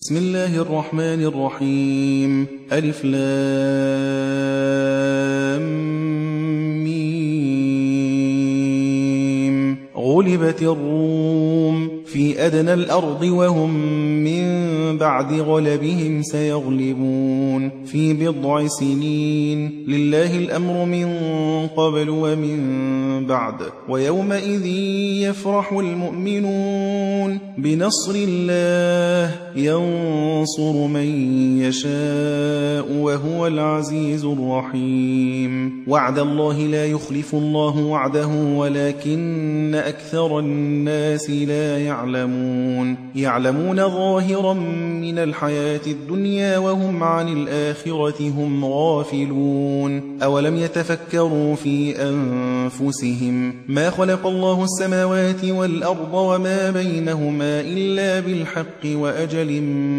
بسم الله الرحمن الرحيم. ألف لام ميم. غلبت الروم في أدنى الأرض وهم من بعد غلبهم سيغلبون في بضع سنين. لله الأمر من قبل ومن بعد. ويومئذ يفرح المؤمنون بنصر الله ينصر من يشاء وهو العزيز الرحيم. وعد الله لا يخلف الله وعده ولكن أكثر الناس لا يعلمون ظاهرا من الحياة الدنيا وهم عن الآخرة هم غافلون. أولم يتفكروا في أنفسهم ما خلق الله السماوات والأرض وما بينهما إلا بالحق وأجل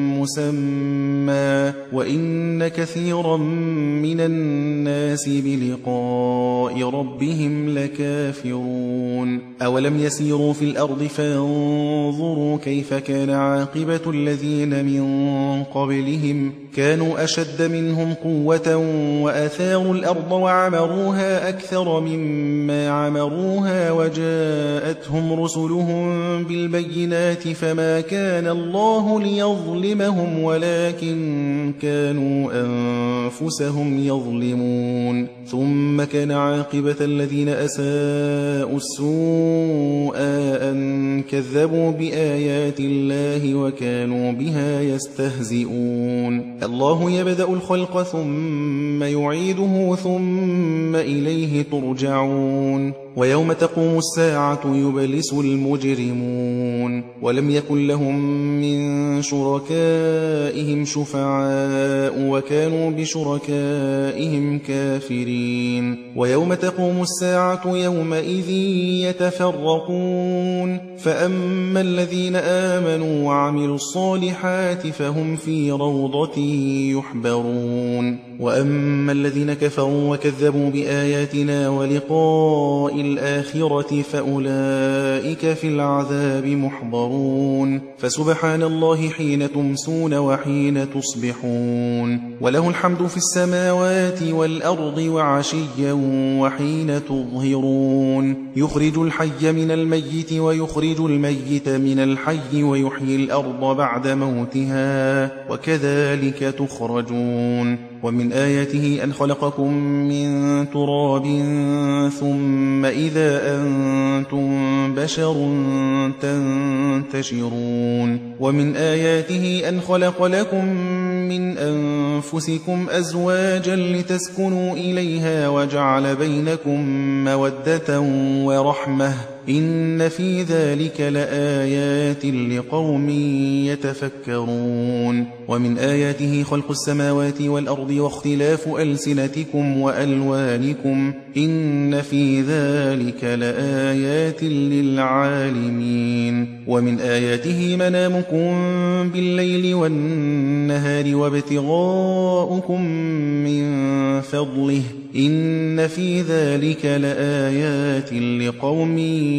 مسمى وإن كثيرا من الناس بلقاء ربهم لكافرون. أولم يسيروا في الأرض فانظروا كيف كان عاقبة الذين من قبلهم كانوا أشد منهم قوة وأثاروا الأرض وعمروها أكثر مما عمروها وجاءتهم رسلهم بالبينات فما كان الله ليظلمهم ولكن كانوا أنفسهم يظلمون. ثم كان عاقبة الذين أساءوا السوء أن كذبوا بآيات الله وكانوا بها يستهزئون. الله يبدأ الخلق ثم يعيده ثم إليه ترجعون. ويوم تقوم الساعة يبلس المجرمون ولم يكن لهم من شركائهم شفعاء وكانوا بشركائهم كافرين. ويوم تقوم الساعة يومئذ يتفرقون فأما الذين آمنوا وعملوا الصالحات فهم في روضة يحبرون وأما الذين كفروا وكذبوا بآياتنا ولقاء الآخرة فأولئك في العذاب محضرون. فسبحان الله حين تمسون وحين تصبحون وله الحمد في السماوات والأرض وعشيا وحين تظهرون. يخرج الحي من الميت ويخرج الميت من الحي ويحيي الأرض بعد موتها وكذلك تخرجون. ومن آياته أن خلقكم من تراب ثم إذا أنتم بشر تنتشرون. ومن آياته أن خلق لكم من أنفسكم أزواجا لتسكنوا إليها وجعل بينكم مودة ورحمة إن في ذلك لآيات لقوم يتفكرون. ومن آياته خلق السماوات والأرض واختلاف ألسنتكم وألوانكم إن في ذلك لآيات للعالمين. ومن آياته منامكم بالليل والنهار وابتغاؤكم من فضله إن في ذلك لآيات لقوم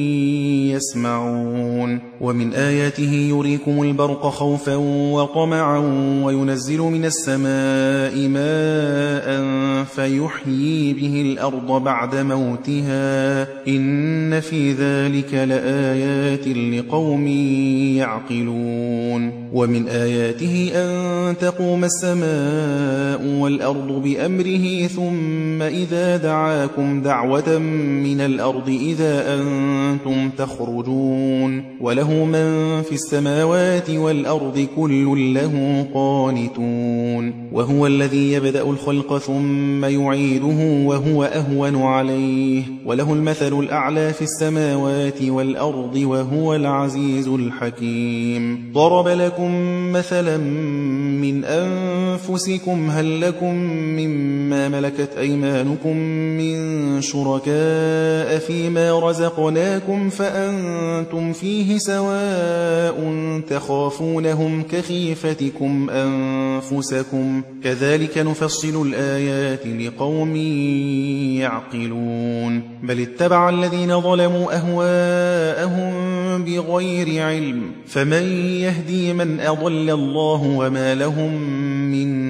يسمعون. ومن آياته يريكم البرق خوفا وطمعا وينزل من السماء ماء فيحيي به الأرض بعد موتها إن في ذلك لآيات لقوم يعقلون. ومن آياته أن تقوم السماء والأرض بأمره ثم إذا دعاكم دعوة من الأرض إذا أنتم تخرجون. وله من في السماوات والأرض كل له قانتون. وهو الذي يبدأ الخلق ثم يعيده وهو أهون عليه وله المثل الأعلى في السماوات والأرض وهو العزيز الحكيم. ضرب لكم مثلا من أنفسكم هل لكم مما ملكت أيمانكم أيمانكم من شركاء فيما رزقناكم فأنتم فيه سواء تخافونهم كخيفتكم أنفسكم كذلك نفصل الآيات لقوم يعقلون بل اتبع الذين ظلموا أهواءهم بغير علم فمن يهدي من أضل الله وما لهم من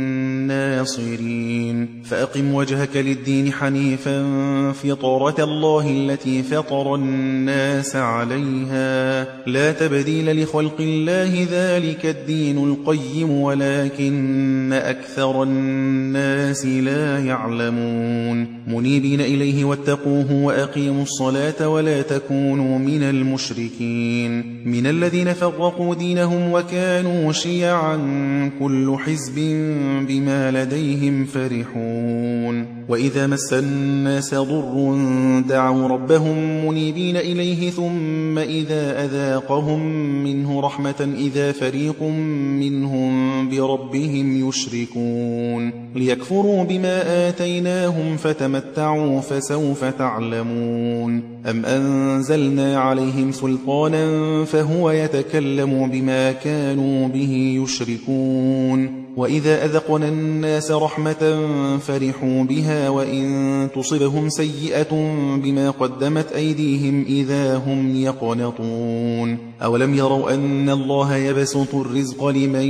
ناصرين فأقم وجهك للدين حنيفا فطرة الله التي فطر الناس عليها لا تبديل لخلق الله ذلك الدين القيم ولكن أكثر الناس لا يعلمون منيبين إليه واتقوه وأقيموا الصلاة ولا تكونوا من المشركين من الذين فرقوا دينهم وكانوا شيعا كل حزب بما لديهم فرحون وإذا مس الناس ضر دعوا ربهم منيبين إليه ثم إذا أذاقهم منه رحمة إذا فريق منهم بربهم يشركون ليكفروا بما آتيناهم فتمتعوا فسوف تعلمون أم أنزلنا عليهم سلطانا فهو يتكلم بما كانوا به يشركون وإذا أذقنا الناس رحمة فرحوا بها وإن تصبهم سيئة بما قدمت أيديهم إذا هم يقنطون أولم يروا أن الله يبسط الرزق لمن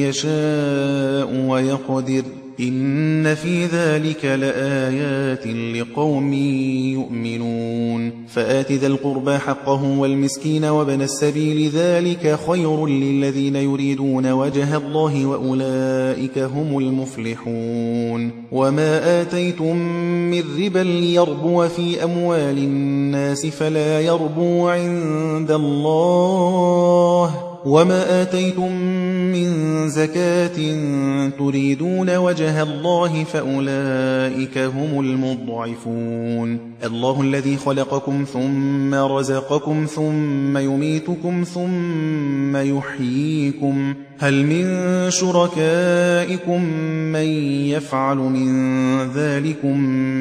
يشاء ويقدر إن في ذلك لآيات لقوم يؤمنون فآت ذا القربى حقه والمسكين وابن السبيل ذلك خير للذين يريدون وجه الله وأولئك هم المفلحون وما آتيتم من ربا ليربو في أموال الناس فلا يربو عند الله وما آتيتم من زكاة تريدون وجه الله فأولئك هم المضعفون الله الذي خلقكم ثم رزقكم ثم يميتكم ثم يحييكم هل من شركائكم من يفعل من ذلكم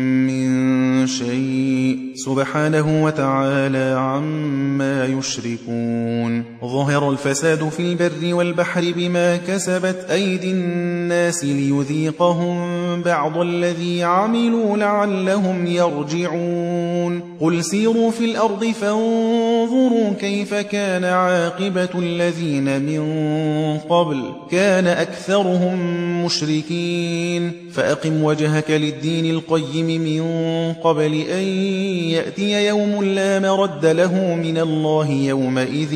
من شيء سبحانه وتعالى عما يشركون ظهر الفساد في البر والبحر بما كسبت أيدي الناس ليذيقهم بعض الذي عملوا لعلهم يرجعون قل سيروا في الأرض فانظروا كيف كان عاقبة الذين من قبل كان أكثرهم مشركين فأقم وجهك للدين القيم من قبل أن يأتي يوم لا مرد له من الله يومئذ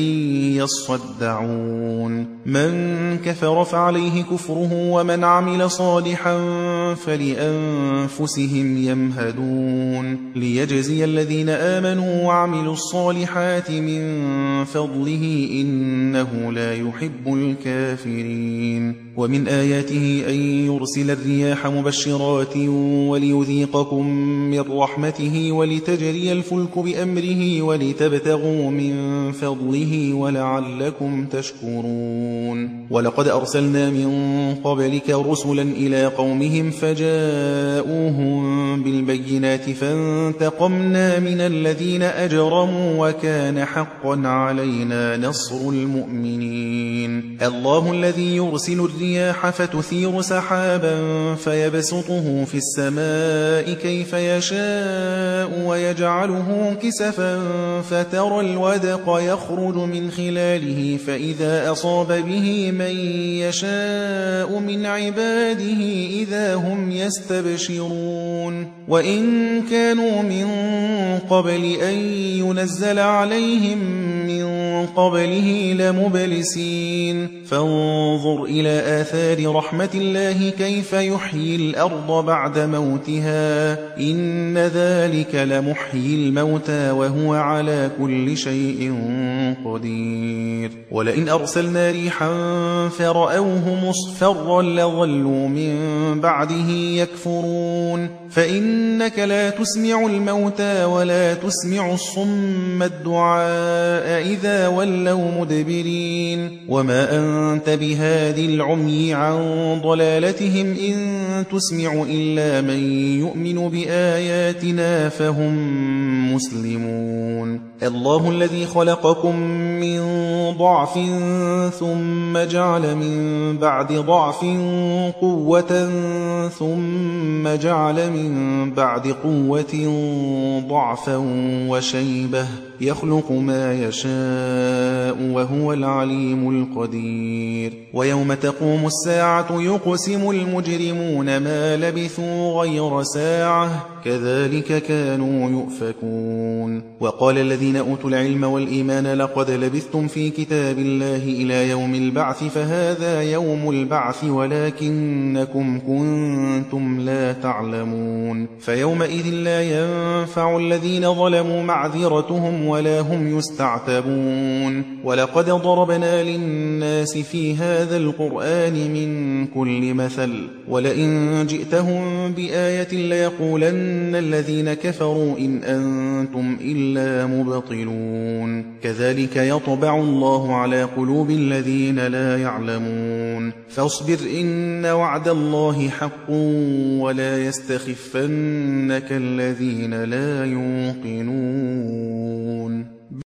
يصدعون من كفر فعليه كفره ومن عمل صالحا فلأنفسهم يمهدون ليجزي الذين آمنوا وعملوا الصالحات من فضله إنه لا يحب الكافرين ومن آياته أن يرسل الرياح مبشرات وليذيقكم من رحمته ولتجري الفلك بأمره ولتبتغوا من فضله ولعلكم تشكرون ولقد أرسلنا من قبلك رسلا إلى قومهم فجاءوهم بالبينات فانتقمنا من الذين أجرموا وكان حقا علينا نصر المؤمنين الله الذي يرسل الرياح فتثير سحابا فيبسطه في السماء كيف يشاء ويجعله كسفا فترى الودق يخرج من خلاله فإذا أصاب به من يشاء من عباده إذا هم يستبشرون وإن كانوا من قبل أن ينزل عليهم من قبله لمبلسين فانظر إلى آثار رحمة الله كيف يحيي الأرض بعد موتها إن ذلك لمحيي الموتى وهو على كل شيء قدير ولئن أرسلنا ريحا فرأوه مصفرا لظلوا من بعده يكفرون فإنك لا تسمع الموتى ولا تسمع الصم الدعاء إذا ولوا مدبرين وما أنت بهاد العمي عن ضلالتهم إن تسمع إلا من يؤمن بآياتنا فهم مسلمون الله الذي خلقكم من ضعف ثم جعل من بعد ضعف قوة ثم جعل من بعد قوة ضعفا وشيبة يخلق ما يشاء وهو العليم القدير ويوم تقوم الساعة يقسم المجرمون ما لبثوا غير ساعة كذلك كانوا يؤفكون وقال الذين أوتوا العلم والإيمان لقد لبثتم في كتاب الله إلى يوم البعث فهذا يوم البعث ولكنكم كنتم لا تعلمون فيومئذ لا ينفع الذين ظلموا معذرتهم ولا هم يستعتبون ولقد ضربنا للناس في هذا القرآن من كل مثل ولئن جئتهم بآية ليقولن الذين كفروا إن أنتم إلا مبطلون كذلك يطبع الله على قلوب الذين لا يعلمون فاصبر إن وعد الله حق ولا يستخفنك الذين لا يوقنون